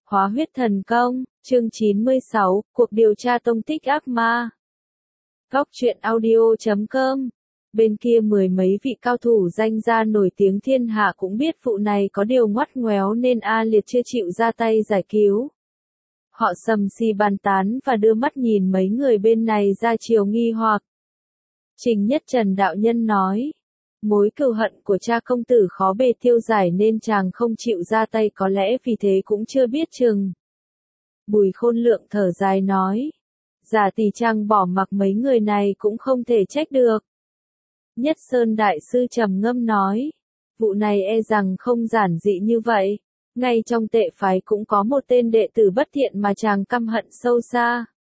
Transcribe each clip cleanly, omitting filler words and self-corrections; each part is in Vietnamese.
Hóa huyết thần công, chương 96, cuộc điều tra tông tích ác ma. Góc truyện audio.com. Bên kia mười mấy vị cao thủ danh gia nổi tiếng thiên hạ cũng biết vụ này có điều ngoắt ngoéo nên A Liệt chưa chịu ra tay giải cứu. Họ sầm xì bàn tán và đưa mắt nhìn mấy người bên này ra chiều nghi hoặc. Trình Nhất Trần đạo nhân nói, mối cừu hận của cha công tử khó bề tiêu giải nên chàng không chịu ra tay, có lẽ vì thế cũng chưa biết chừng. Bùi Khôn Lượng thở dài nói, giả tỷ chàng bỏ mặc mấy người này cũng không thể trách được. Nhất Sơn đại sư trầm ngâm nói, vụ này e rằng không giản dị như vậy, ngay trong tệ phái cũng có một tên đệ tử bất thiện mà chàng căm hận sâu xa.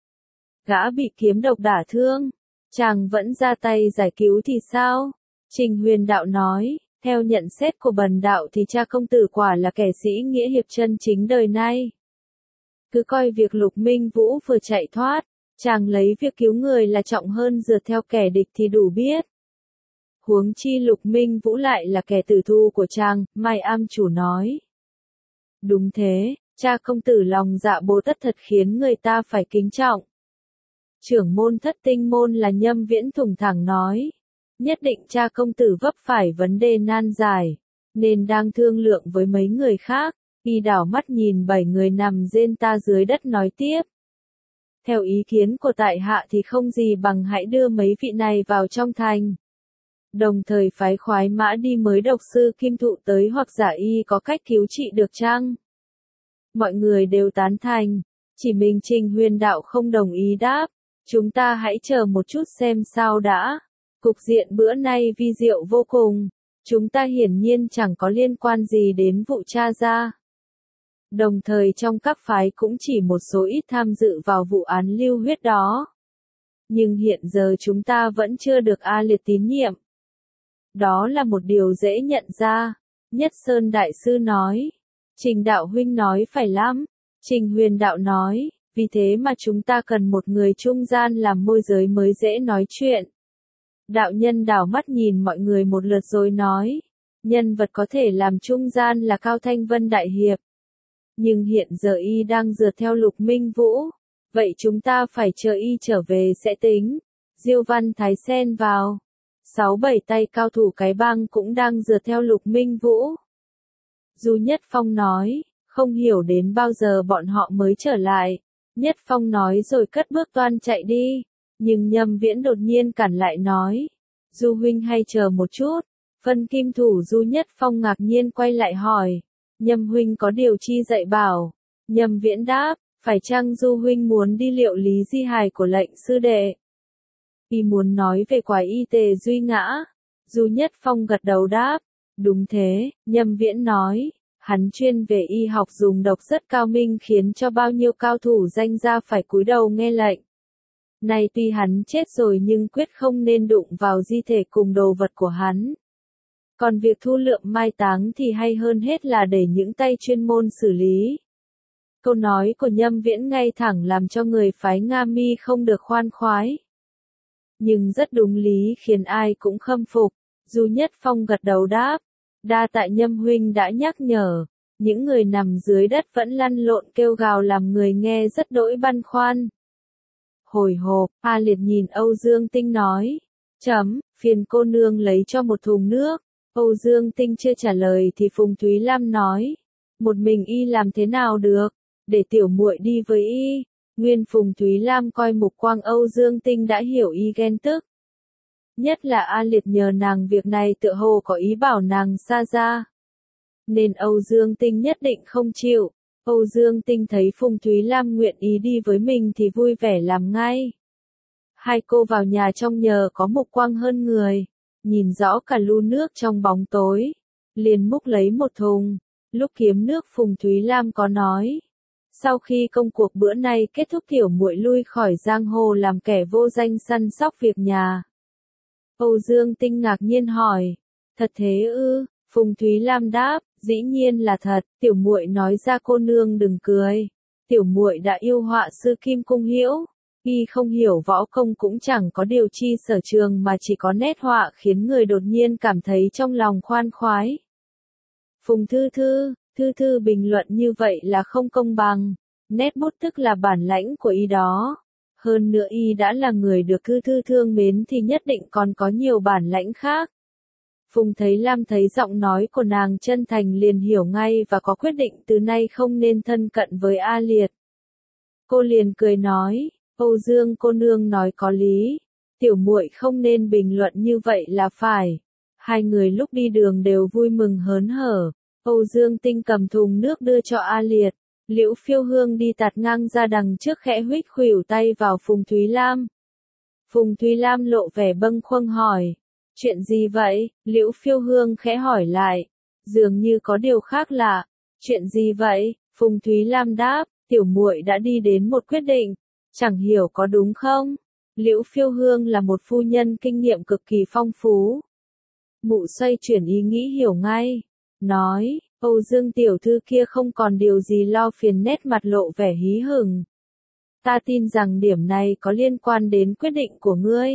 Gã bị kiếm độc đả thương, chàng vẫn ra tay giải cứu thì sao? Trình Huyền đạo nói, theo nhận xét của bần đạo thì cha công tử quả là kẻ sĩ nghĩa hiệp chân chính đời nay. Cứ coi việc Lục Minh Vũ vừa chạy thoát, chàng lấy việc cứu người là trọng hơn rượt theo kẻ địch thì đủ biết. Huống chi Lục Minh Vũ lại là kẻ tử thù của chàng, Mai Am chủ nói. Đúng thế, cha công tử lòng dạ Bồ Tát thật khiến người ta phải kính trọng. Trưởng môn Thất Tinh môn là Nhâm Viễn thủng thẳng nói. Nhất định cha công tử vấp phải vấn đề nan giải, nên đang thương lượng với mấy người khác, y đảo mắt nhìn 7 người nằm rên ta dưới đất nói tiếp. Theo ý kiến của tại hạ thì không gì bằng hãy đưa mấy vị này vào trong thành. Đồng thời phái khoái mã đi mới độc sư Kim Thụ tới hoặc giả y có cách cứu trị được chăng? Mọi người đều tán thành, chỉ mình Trình Huyền đạo không đồng ý đáp, chúng ta hãy chờ một chút xem sao đã. Cục diện bữa nay vi diệu vô cùng, chúng ta hiển nhiên chẳng có liên quan gì đến vụ tra ra. Đồng thời trong các phái cũng chỉ một số ít tham dự vào vụ án lưu huyết đó. Nhưng hiện giờ chúng ta vẫn chưa được A Liệt tín nhiệm. Đó là một điều dễ nhận ra, Nhất Sơn đại sư nói. Trình đạo huynh nói phải lắm, Trình Huyền đạo nói, vì thế mà chúng ta cần một người trung gian làm môi giới mới dễ nói chuyện. Đạo nhân đảo mắt nhìn mọi người một lượt rồi nói, nhân vật có thể làm trung gian là Cao Thanh Vân đại hiệp. Nhưng hiện giờ y đang rượt theo Lục Minh Vũ, vậy chúng ta phải chờ y trở về sẽ tính. Diêu Văn Thái xen vào, 6-7 tay cao thủ cái bang cũng đang rượt theo Lục Minh Vũ. Du Nhất Phong nói, không hiểu đến bao giờ bọn họ mới trở lại. Nhất Phong nói rồi cất bước toan chạy đi. Nhưng Nhâm Viễn đột nhiên cản lại nói, Du huynh hay chờ một chút. Phân kim thủ Du Nhất Phong ngạc nhiên quay lại hỏi, Nhâm huynh có điều chi dạy bảo? Nhâm Viễn đáp, phải chăng Du huynh muốn đi liệu lý di hài của lệnh sư đệ? Y muốn nói về quả y Tề Duy ngã. Du Nhất Phong gật đầu đáp, đúng thế. Nhâm Viễn nói, hắn chuyên về y học dùng độc rất cao minh khiến cho bao nhiêu cao thủ danh gia phải cúi đầu nghe lệnh. Nay tuy hắn chết rồi nhưng quyết không nên đụng vào di thể cùng đồ vật của hắn. Còn việc thu lượm mai táng thì hay hơn hết là để những tay chuyên môn xử lý. Câu nói của Nhâm Viễn ngay thẳng làm cho người phái Nga Mi không được khoan khoái. Nhưng rất đúng lý khiến ai cũng khâm phục. Du Nhất Phong gật đầu đáp, đa tạ Nhâm huynh đã nhắc nhở. Những người nằm dưới đất vẫn lăn lộn kêu gào làm người nghe rất đỗi băn khoăn. Hồi hộp, A Liệt nhìn Âu Dương Tinh nói, phiền cô nương lấy cho một thùng nước. Âu Dương Tinh chưa trả lời thì Phùng Thúy Lam nói, một mình y làm thế nào được, để tiểu muội đi với y. Nguyên Phùng Thúy Lam coi mục quang Âu Dương Tinh đã hiểu y ghen tức. Nhất là A Liệt nhờ nàng việc này tựa hồ có ý bảo nàng xa ra. Nên Âu Dương Tinh nhất định không chịu. Âu Dương Tinh thấy Phùng Thúy Lam nguyện ý đi với mình thì vui vẻ làm ngay. Hai cô vào nhà trong nhờ có mục quang hơn người, nhìn rõ cả lu nước trong bóng tối, liền múc lấy một thùng. Lúc kiếm nước Phùng Thúy Lam có nói, sau khi công cuộc bữa nay kết thúc tiểu muội lui khỏi giang hồ làm kẻ vô danh săn sóc việc nhà. Âu Dương Tinh ngạc nhiên hỏi, thật thế ư? Phùng Thúy Lam đáp, dĩ nhiên là thật. Tiểu muội nói ra cô nương đừng cười. Tiểu muội đã yêu họa sư Kim Cung Hiễu, y không hiểu võ công cũng chẳng có điều chi sở trường mà chỉ có nét họa khiến người đột nhiên cảm thấy trong lòng khoan khoái. Phùng Thư Thư, Thư thư bình luận như vậy là không công bằng. Nét bút tức là bản lãnh của y đó. Hơn nữa y đã là người được Thư thư thương mến thì nhất định còn có nhiều bản lãnh khác. Phùng Thấy Lam thấy giọng nói của nàng chân thành liền hiểu ngay và có quyết định từ nay không nên thân cận với A Liệt. Cô liền cười nói, Âu Dương cô nương nói có lý, tiểu muội không nên bình luận như vậy là phải. Hai người lúc đi đường đều vui mừng hớn hở. Âu Dương Tinh cầm thùng nước đưa cho A Liệt. Liễu Phiêu Hương đi tạt ngang ra đằng trước khẽ huých khuỷu tay vào Phùng Thúy Lam. Phùng Thúy Lam lộ vẻ bâng khuâng hỏi. Chuyện gì vậy? Liễu Phiêu Hương khẽ hỏi lại. Dường như có điều khác lạ. Chuyện gì vậy? Phùng Thúy Lam đáp, tiểu muội đã đi đến một quyết định. Chẳng hiểu có đúng không? Liễu Phiêu Hương là một phu nhân kinh nghiệm cực kỳ phong phú. Mụ xoay chuyển ý nghĩ hiểu ngay. Nói, Âu Dương tiểu thư kia không còn điều gì lo phiền, nét mặt lộ vẻ hí hửng. Ta tin rằng điểm này có liên quan đến quyết định của ngươi.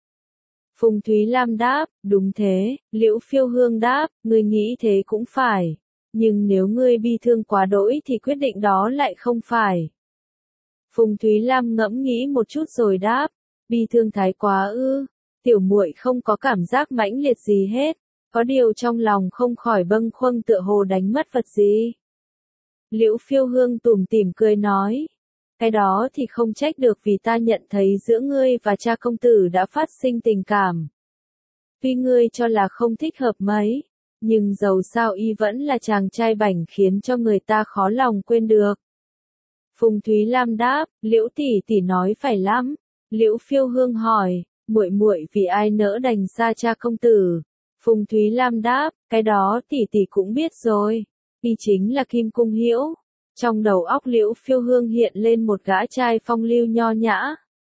Phùng Thúy Lam đáp, đúng thế. Liễu Phiêu Hương đáp, ngươi nghĩ thế cũng phải. Nhưng nếu ngươi bi thương quá đỗi thì quyết định đó lại không phải. Phùng Thúy Lam ngẫm nghĩ một chút rồi đáp, bi thương thái quá ư? Tiểu muội không có cảm giác mãnh liệt gì hết. Có điều trong lòng không khỏi bâng khuâng tựa hồ đánh mất vật gì. Liễu Phiêu Hương tủm tỉm cười nói. Cái đó thì không trách được vì ta nhận thấy giữa ngươi và cha công tử đã phát sinh tình cảm. Tuy ngươi cho là không thích hợp mấy, nhưng dầu sao y vẫn là chàng trai bảnh khiến cho người ta khó lòng quên được. Phùng Thúy Lam đáp, Liễu tỷ tỷ nói phải lắm. Liễu Phiêu Hương hỏi, muội muội vì ai nỡ đành xa cha công tử? Phùng Thúy Lam đáp, cái đó tỷ tỷ cũng biết rồi. Y chính là Kim Cung Hiễu. Trong đầu óc Liễu Phiêu Hương hiện lên một gã trai phong lưu nho nhã.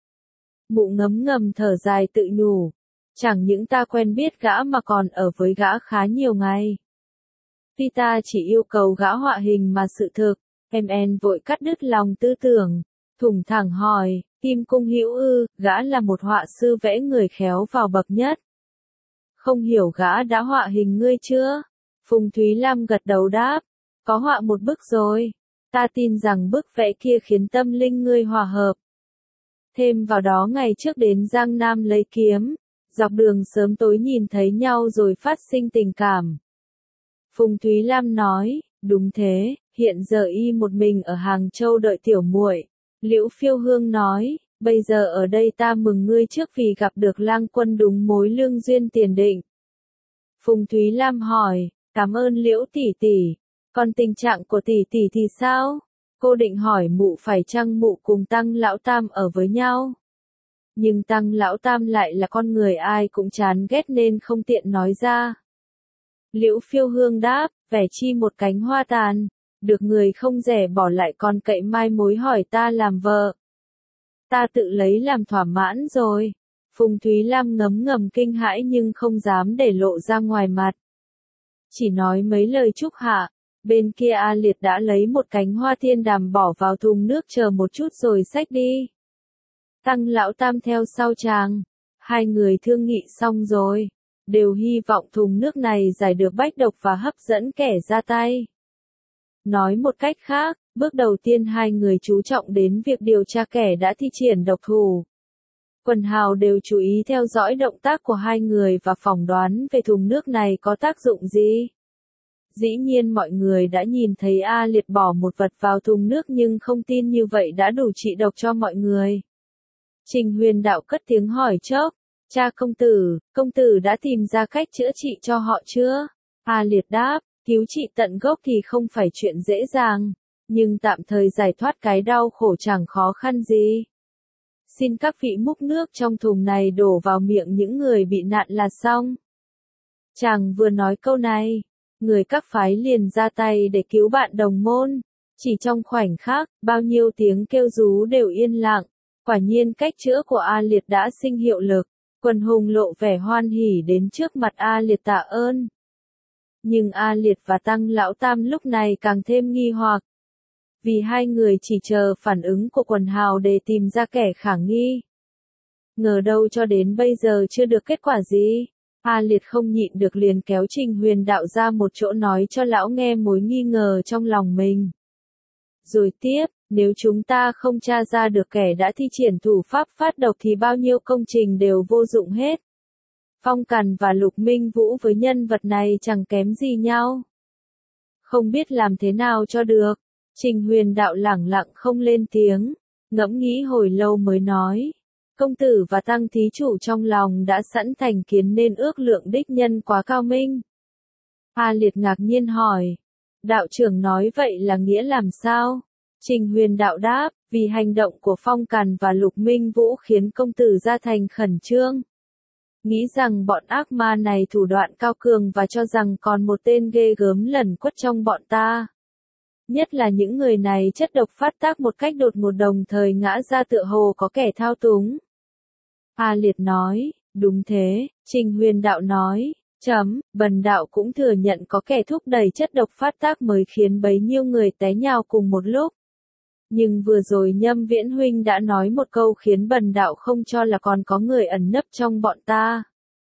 Mụ ngấm ngầm thở dài tự nhủ. Chẳng những ta quen biết gã mà còn ở với gã khá nhiều ngày. Tuy ta chỉ yêu cầu gã họa hình mà sự thực, em vội cắt đứt lòng tư tưởng. Thủng thẳng hỏi, Kim Cung Hiễu ư, gã là một họa sư vẽ người khéo vào bậc nhất. Không hiểu gã đã họa hình ngươi chưa? Phùng Thúy Lam gật đầu đáp, có họa một bức rồi. Ta tin rằng bức vẽ kia khiến tâm linh ngươi hòa hợp. Thêm vào đó ngày trước đến Giang Nam lấy kiếm, dọc đường sớm tối nhìn thấy nhau rồi phát sinh tình cảm. Phùng Thúy Lam nói, đúng thế, hiện giờ y một mình ở Hàng Châu đợi tiểu muội. Liễu Phiêu Hương nói, bây giờ ở đây ta mừng ngươi trước vì gặp được lang quân đúng mối lương duyên tiền định. Phùng Thúy Lam hỏi, cảm ơn Liễu tỷ tỷ, còn tình trạng của tỷ tỷ thì sao? Cô định hỏi mụ phải chăng mụ cùng Tăng Lão Tam ở với nhau. Nhưng Tăng Lão Tam lại là con người ai cũng chán ghét nên không tiện nói ra. Liễu Phiêu Hương đáp, vẻ chi một cánh hoa tàn, được người không rẻ bỏ lại còn cậy mai mối hỏi ta làm vợ. Ta tự lấy làm thỏa mãn rồi. Phùng Thúy Lam ngấm ngầm kinh hãi nhưng không dám để lộ ra ngoài mặt. Chỉ nói mấy lời chúc hạ, bên kia A Liệt đã lấy một cánh hoa thiên đàm bỏ vào thùng nước chờ một chút rồi xách đi. Tăng Lão Tam theo sau chàng. Hai người thương nghị xong rồi. Đều hy vọng thùng nước này giải được bách độc và hấp dẫn kẻ ra tay. Nói một cách khác, bước đầu tiên hai người chú trọng đến việc điều tra kẻ đã thi triển độc thủ. Quần hào đều chú ý theo dõi động tác của hai người và phỏng đoán về thùng nước này có tác dụng gì. Dĩ nhiên mọi người đã nhìn thấy A Liệt bỏ một vật vào thùng nước nhưng không tin như vậy đã đủ trị độc cho mọi người. Trình Huyền Đạo cất tiếng hỏi chốc, cha công tử đã tìm ra cách chữa trị cho họ chưa? A Liệt đáp, cứu trị tận gốc thì không phải chuyện dễ dàng, nhưng tạm thời giải thoát cái đau khổ chẳng khó khăn gì. Xin các vị múc nước trong thùng này đổ vào miệng những người bị nạn là xong. Chàng vừa nói câu này, người các phái liền ra tay để cứu bạn đồng môn. Chỉ trong khoảnh khắc, bao nhiêu tiếng kêu rú đều yên lặng. Quả nhiên cách chữa của A Liệt đã sinh hiệu lực. Quần hùng lộ vẻ hoan hỉ đến trước mặt A Liệt tạ ơn. Nhưng A Liệt và Tăng Lão Tam lúc này càng thêm nghi hoặc. Vì hai người chỉ chờ phản ứng của quần hào để tìm ra kẻ khả nghi. Ngờ đâu cho đến bây giờ chưa được kết quả gì. A Liệt không nhịn được liền kéo Trình Huyền Đạo ra một chỗ nói cho lão nghe mối nghi ngờ trong lòng mình. Rồi tiếp, nếu chúng ta không tra ra được kẻ đã thi triển thủ pháp phát độc thì bao nhiêu công trình đều vô dụng hết. Phong Càn và Lục Minh Vũ với nhân vật này chẳng kém gì nhau. Không biết làm thế nào cho được. Trình Huyền Đạo lẳng lặng không lên tiếng, ngẫm nghĩ hồi lâu mới nói. Công tử và tăng thí chủ trong lòng đã sẵn thành kiến nên ước lượng đích nhân quá cao minh. A Liệt ngạc nhiên hỏi. Đạo trưởng nói vậy là nghĩa làm sao? Trình Huyền Đạo đáp, vì hành động của Phong Càn và Lục Minh Vũ khiến công tử ra thành khẩn trương. Nghĩ rằng bọn ác ma này thủ đoạn cao cường và cho rằng còn một tên ghê gớm lẩn quất trong bọn ta. Nhất là những người này chất độc phát tác một cách đột ngột đồng thời ngã ra tựa hồ có kẻ thao túng. A Liệt nói, đúng thế, Trình Huyền Đạo nói, Bần đạo cũng thừa nhận có kẻ thúc đẩy chất độc phát tác mới khiến bấy nhiêu người té nhào cùng một lúc. Nhưng vừa rồi Nhâm Viễn Huynh đã nói một câu khiến bần đạo không cho là còn có người ẩn nấp trong bọn ta.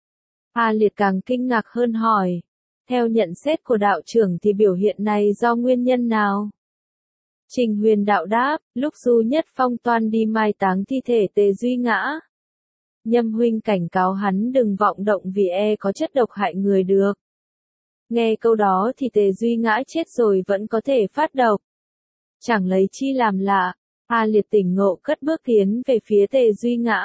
A Liệt càng kinh ngạc hơn hỏi. Theo nhận xét của đạo trưởng thì biểu hiện này do nguyên nhân nào? Trình Huyền Đạo đáp, lúc Du Nhất Phong toan đi mai táng thi thể Tề Duy Ngã. Nhâm Huynh cảnh cáo hắn đừng vọng động vì có chất độc hại người được. Nghe câu đó thì Tề Duy Ngã chết rồi vẫn có thể phát độc. Chẳng lấy chi làm lạ, A Liệt tỉnh ngộ cất bước tiến về phía Tề Duy Ngã.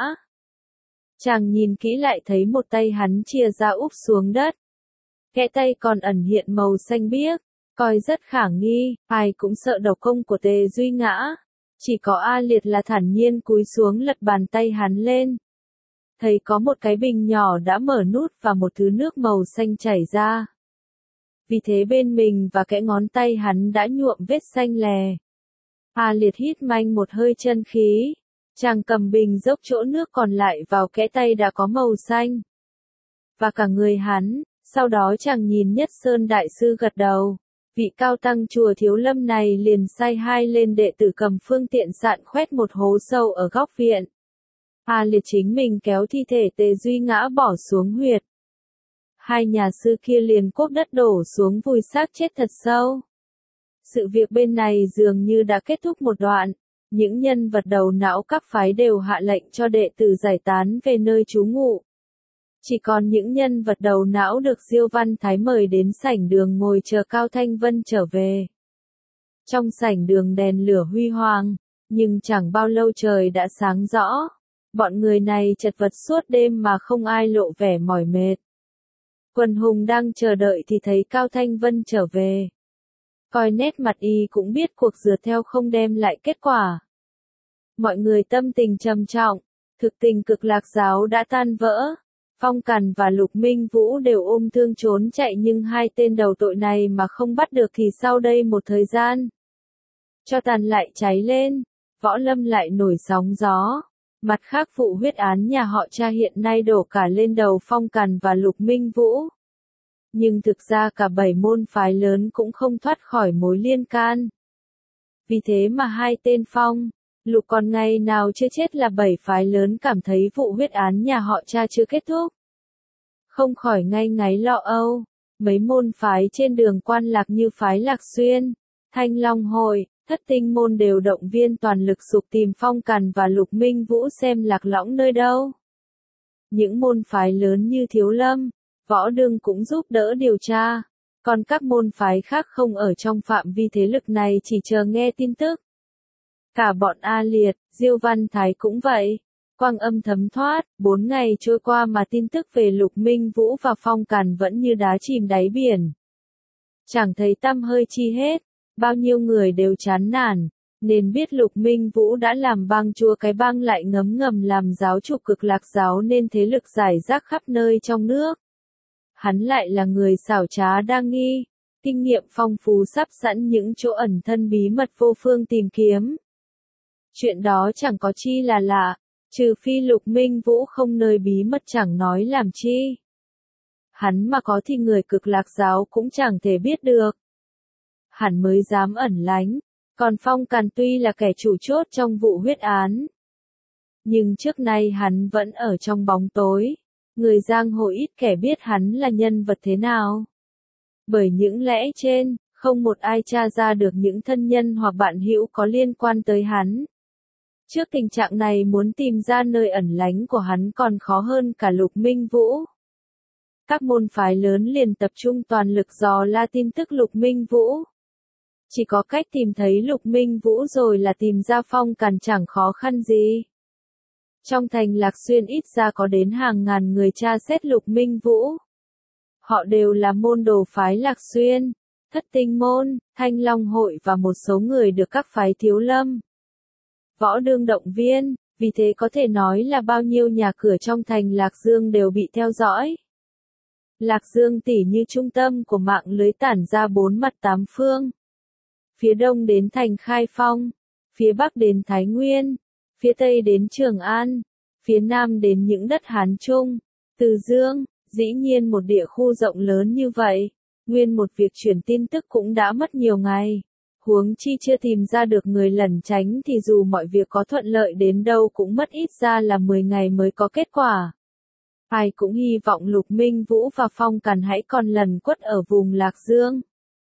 Chàng nhìn kỹ lại thấy một tay hắn chia ra úp xuống đất. Kẽ tay còn ẩn hiện màu xanh biếc, coi rất khả nghi, ai cũng sợ độc công của Tề Duy Ngã. Chỉ có A Liệt là thản nhiên cúi xuống lật bàn tay hắn lên. Thấy có một cái bình nhỏ đã mở nút và một thứ nước màu xanh chảy ra. Vì thế bên mình và kẽ ngón tay hắn đã nhuộm vết xanh lè. A Liệt hít mạnh một hơi chân khí. Chàng cầm bình dốc chỗ nước còn lại vào kẽ tay đã có màu xanh. Và cả người hắn, sau đó chàng nhìn Nhất Sơn Đại Sư gật đầu. Vị cao tăng chùa Thiếu Lâm này liền sai hai lên đệ tử cầm phương tiện sạn khoét một hố sâu ở góc viện. A Liệt chính mình kéo thi thể Tề Duy Ngã bỏ xuống huyệt. Hai nhà sư kia liền cốp đất đổ xuống vùi xác chết thật sâu. Sự việc bên này dường như đã kết thúc một đoạn. Những nhân vật đầu não các phái đều hạ lệnh cho đệ tử giải tán về nơi trú ngụ. Chỉ còn những nhân vật đầu não được Diêu Văn Thái mời đến sảnh đường ngồi chờ Cao Thanh Vân trở về. Trong sảnh đường đèn lửa huy hoàng, nhưng chẳng bao lâu trời đã sáng rõ. Bọn người này chật vật suốt đêm mà không ai lộ vẻ mỏi mệt. Quần hùng đang chờ đợi thì thấy Cao Thanh Vân trở về. Coi nét mặt y cũng biết cuộc rượt theo không đem lại kết quả. Mọi người tâm tình trầm trọng, thực tình Cực Lạc giáo đã tan vỡ. Phong Càn và Lục Minh Vũ đều ôm thương trốn chạy nhưng hai tên đầu tội này mà không bắt được thì sau đây một thời gian. Cho tàn lại cháy lên, võ lâm lại nổi sóng gió. Mặt khác vụ huyết án nhà họ Cha hiện nay đổ cả lên đầu Phong Càn và Lục Minh Vũ. Nhưng thực ra cả 7 môn phái lớn cũng không thoát khỏi mối liên can. Vì thế mà hai tên Phong, Lục còn ngày nào chưa chết là 7 phái lớn cảm thấy vụ huyết án nhà họ Cha chưa kết thúc. Không khỏi ngay ngáy lo âu, mấy môn phái trên đường quan lạc như phái Lạc Xuyên, Thanh Long Hội, Thất Tinh môn đều động viên toàn lực sục tìm Phong Càn và Lục Minh Vũ xem lạc lõng nơi đâu. Những môn phái lớn như Thiếu Lâm, Võ Đương cũng giúp đỡ điều tra, còn các môn phái khác không ở trong phạm vi thế lực này chỉ chờ nghe tin tức. Cả bọn A Liệt, Diêu Văn Thái cũng vậy. Quang Âm thấm thoát, 4 ngày trôi qua mà tin tức về Lục Minh Vũ và Phong Càn vẫn như đá chìm đáy biển. Chẳng thấy tăm hơi chi hết, bao nhiêu người đều chán nản, nên biết Lục Minh Vũ đã làm bang chúa cái bang lại ngấm ngầm làm giáo chủ Cực Lạc giáo nên thế lực giải rác khắp nơi trong nước. Hắn lại là người xảo trá đa nghi, kinh nghiệm phong phú sắp sẵn những chỗ ẩn thân bí mật vô phương tìm kiếm. Chuyện đó chẳng có chi là lạ, trừ phi Lục Minh Vũ không nơi bí mật chẳng nói làm chi. Hắn mà có thì người Cực Lạc giáo cũng chẳng thể biết được. Hắn mới dám ẩn lánh, còn Phong Càn tuy là kẻ chủ chốt trong vụ huyết án. Nhưng trước nay hắn vẫn ở trong bóng tối, Người giang hồ ít kẻ biết hắn là nhân vật thế nào. Bởi những lẽ trên, không một ai tra ra được những thân nhân hoặc bạn hữu có liên quan tới hắn. Trước tình trạng này muốn tìm ra nơi ẩn lánh của hắn còn khó hơn cả Lục Minh Vũ. Các môn phái lớn liền tập trung toàn lực dò la tin tức Lục Minh Vũ. Chỉ có cách tìm thấy Lục Minh Vũ rồi là tìm ra Phong Càn chẳng khó khăn gì. Trong thành Lạc Xuyên ít ra có đến hàng ngàn người tra xét Lục Minh Vũ. Họ đều là môn đồ phái Lạc Xuyên, Thất Tinh Môn, Thanh Long Hội và một số người được các phái Thiếu Lâm, Võ Đương động viên, vì thế có thể nói là bao nhiêu nhà cửa trong thành Lạc Dương đều bị theo dõi. Lạc Dương tỉ như trung tâm của mạng lưới tản ra bốn mặt tám phương. Phía đông đến thành Khai Phong, phía bắc đến Thái Nguyên, phía tây đến Trường An, phía nam đến những đất Hán Trung, Từ Dương. Dĩ nhiên một địa khu rộng lớn như vậy, nguyên một việc truyền tin tức cũng đã mất nhiều ngày. Huống chi chưa tìm ra được người lẩn tránh thì dù mọi việc có thuận lợi đến đâu cũng mất ít ra là 10 ngày mới có kết quả. Ai cũng hy vọng Lục Minh Vũ và Phong Càn hãy còn lần quất ở vùng Lạc Dương.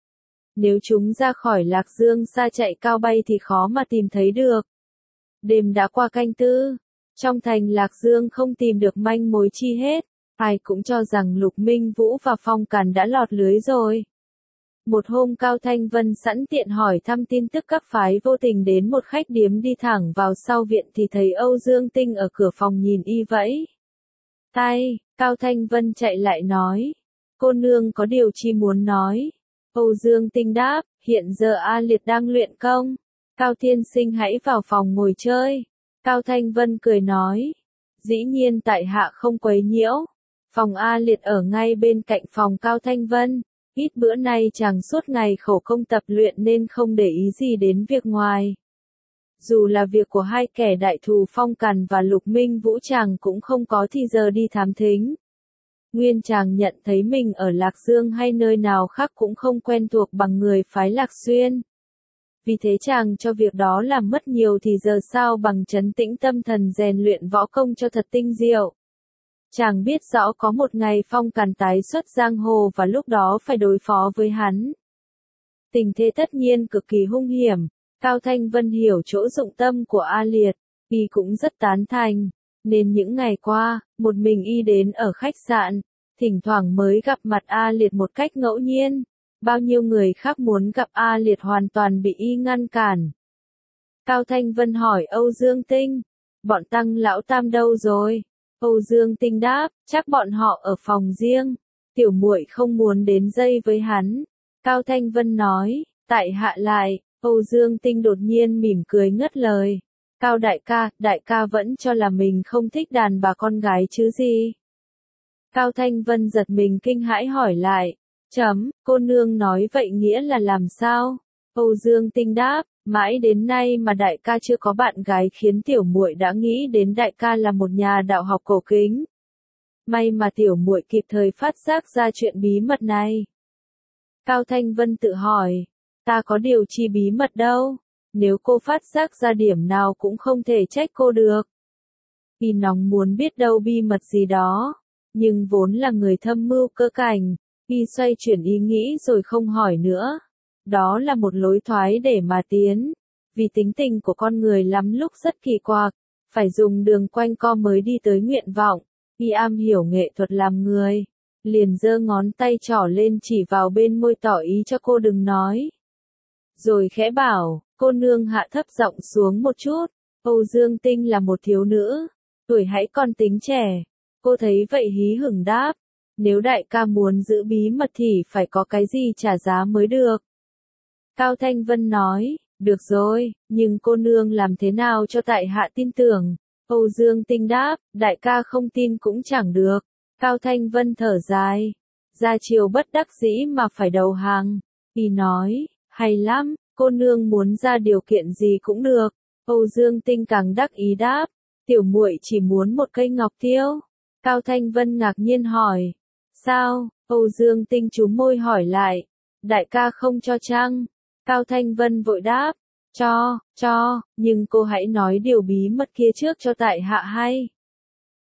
Nếu chúng ra khỏi Lạc Dương xa chạy cao bay thì khó mà tìm thấy được. Đêm đã qua canh tư, trong thành Lạc Dương không tìm được manh mối chi hết. Ai cũng cho rằng Lục Minh Vũ và Phong Càn đã lọt lưới rồi. Một hôm Cao Thanh Vân sẵn tiện hỏi thăm tin tức các phái vô tình đến một khách điếm đi thẳng vào sau viện thì thấy Âu Dương Tinh ở cửa phòng nhìn y vẫy tay. Cao Thanh Vân chạy lại nói, cô nương có điều chi muốn nói. Âu Dương Tinh đáp, hiện giờ A Liệt đang luyện công. Cao tiên sinh hãy vào phòng ngồi chơi. Cao Thanh Vân cười nói, dĩ nhiên tại hạ không quấy nhiễu. Phòng A Liệt ở ngay bên cạnh phòng Cao Thanh Vân. Ít bữa nay chàng suốt ngày khổ công tập luyện nên không để ý gì đến việc ngoài. Dù là việc của hai kẻ đại thù Phong Càn và Lục Minh Vũ chàng cũng không có thì giờ đi thám thính. Nguyên chàng nhận thấy mình ở Lạc Dương hay nơi nào khác cũng không quen thuộc bằng người phái Lạc Xuyên. Vì thế chàng cho việc đó làm mất nhiều thì giờ sao bằng trấn tĩnh tâm thần rèn luyện võ công cho thật tinh diệu. Chàng biết rõ có một ngày Phong Càn tái xuất giang hồ và lúc đó phải đối phó với hắn. Tình thế tất nhiên cực kỳ hung hiểm. Cao Thanh Vân hiểu chỗ dụng tâm của A Liệt, y cũng rất tán thành, nên những ngày qua, một mình y đến ở khách sạn, thỉnh thoảng mới gặp mặt A Liệt một cách ngẫu nhiên. Bao nhiêu người khác muốn gặp A Liệt hoàn toàn bị y ngăn cản. Cao Thanh Vân hỏi Âu Dương Tinh, bọn Tăng lão tam đâu rồi? Âu Dương Tinh đáp, chắc bọn họ ở phòng riêng. Tiểu muội không muốn đến dây với hắn. Cao Thanh Vân nói, tại hạ lại. Âu Dương Tinh đột nhiên mỉm cười ngất lời. Cao đại ca vẫn cho là mình không thích đàn bà con gái chứ gì. Cao Thanh Vân giật mình kinh hãi hỏi lại. Cô nương nói vậy nghĩa là làm sao? Âu Dương Tinh đáp, mãi đến nay mà đại ca chưa có bạn gái khiến tiểu muội đã nghĩ đến đại ca là một nhà đạo học cổ kính. May mà tiểu muội kịp thời phát giác ra chuyện bí mật này. Cao Thanh Vân tự hỏi, ta có điều chi bí mật đâu, nếu cô phát giác ra điểm nào cũng không thể trách cô được. Y nóng muốn biết đâu bí mật gì đó, nhưng vốn là người thâm mưu cơ cảnh, y xoay chuyển ý nghĩ rồi không hỏi nữa. Đó là một lối thoái để mà tiến, vì tính tình của con người lắm lúc rất kỳ quặc, phải dùng đường quanh co mới đi tới nguyện vọng. Y am hiểu nghệ thuật làm người, liền giơ ngón tay trỏ lên chỉ vào bên môi tỏ ý cho cô đừng nói. Rồi khẽ bảo, cô nương hạ thấp giọng xuống một chút. Âu Dương Tinh là một thiếu nữ, tuổi hãy còn tính trẻ. Cô thấy vậy hí hửng đáp, nếu đại ca muốn giữ bí mật thì phải có cái gì trả giá mới được. Cao Thanh Vân nói, được rồi, nhưng cô nương làm thế nào cho tại hạ tin tưởng? Âu Dương Tinh đáp, đại ca không tin cũng chẳng được. Cao Thanh Vân thở dài, ra chiều bất đắc dĩ mà phải đầu hàng. Y nói, hay lắm, cô nương muốn ra điều kiện gì cũng được. Âu Dương Tinh càng đắc ý đáp, tiểu muội chỉ muốn một cây ngọc tiêu. Cao Thanh Vân ngạc nhiên hỏi, sao? Âu Dương Tinh chúm môi hỏi lại, đại ca không cho chăng? Cao Thanh Vân vội đáp, cho, nhưng cô hãy nói điều bí mật kia trước cho tại hạ hay.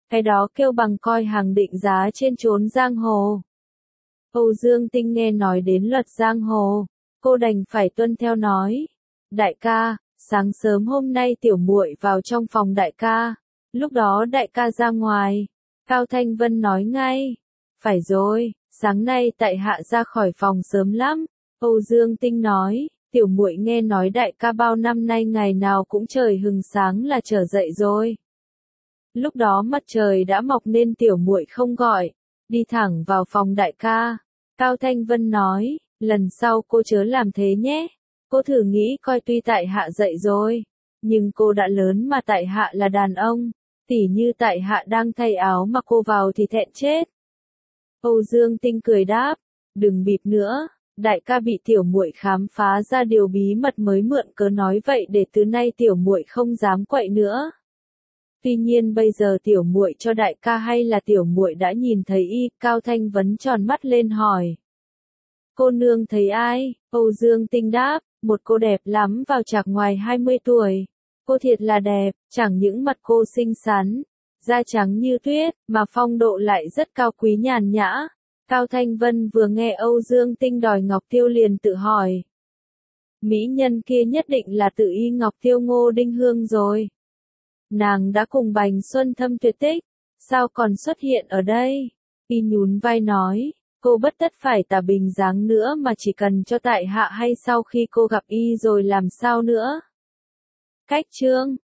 Cái đó kêu bằng coi hàng định giá trên chốn giang hồ. Âu Dương Tinh nghe nói đến luật giang hồ, cô đành phải tuân theo nói. Đại ca, sáng sớm hôm nay tiểu muội vào trong phòng đại ca. Lúc đó đại ca ra ngoài. Cao Thanh Vân nói ngay. Phải rồi, sáng nay tại hạ ra khỏi phòng sớm lắm. Âu Dương Tinh nói, tiểu muội nghe nói đại ca bao năm nay ngày nào cũng trời hừng sáng là trở dậy rồi. Lúc đó mặt trời đã mọc nên tiểu muội không gọi, đi thẳng vào phòng đại ca. Cao Thanh Vân nói, lần sau cô chớ làm thế nhé. Cô thử nghĩ coi tuy tại hạ dậy rồi, nhưng cô đã lớn mà tại hạ là đàn ông, tỉ như tại hạ đang thay áo mà cô vào thì thẹn chết. Âu Dương Tinh cười đáp, đừng bịp nữa, đại ca bị tiểu muội khám phá ra điều bí mật mới mượn cớ nói vậy để từ nay tiểu muội không dám quậy nữa. Tuy nhiên bây giờ tiểu muội cho đại ca hay là tiểu muội đã nhìn thấy y? Cao Thanh Vấn tròn mắt lên hỏi. Cô nương thấy ai? Âu Dương Tinh đáp, một cô đẹp lắm vào chạc ngoài 20 tuổi. Cô thiệt là đẹp, chẳng những mặt cô xinh xắn, da trắng như tuyết, mà phong độ lại rất cao quý nhàn nhã. Cao Thanh Vân vừa nghe Âu Dương Tinh đòi Ngọc Tiêu liền tự hỏi. Mỹ nhân kia nhất định là tự y Ngọc Tiêu Ngô Đinh Hương rồi. Nàng đã cùng Bành Xuân Thâm tuyệt tích, sao còn xuất hiện ở đây? Y nhún vai nói, cô bất tất phải tả bình dáng nữa mà chỉ cần cho tại hạ hay sau khi cô gặp y rồi làm sao nữa. Cách chương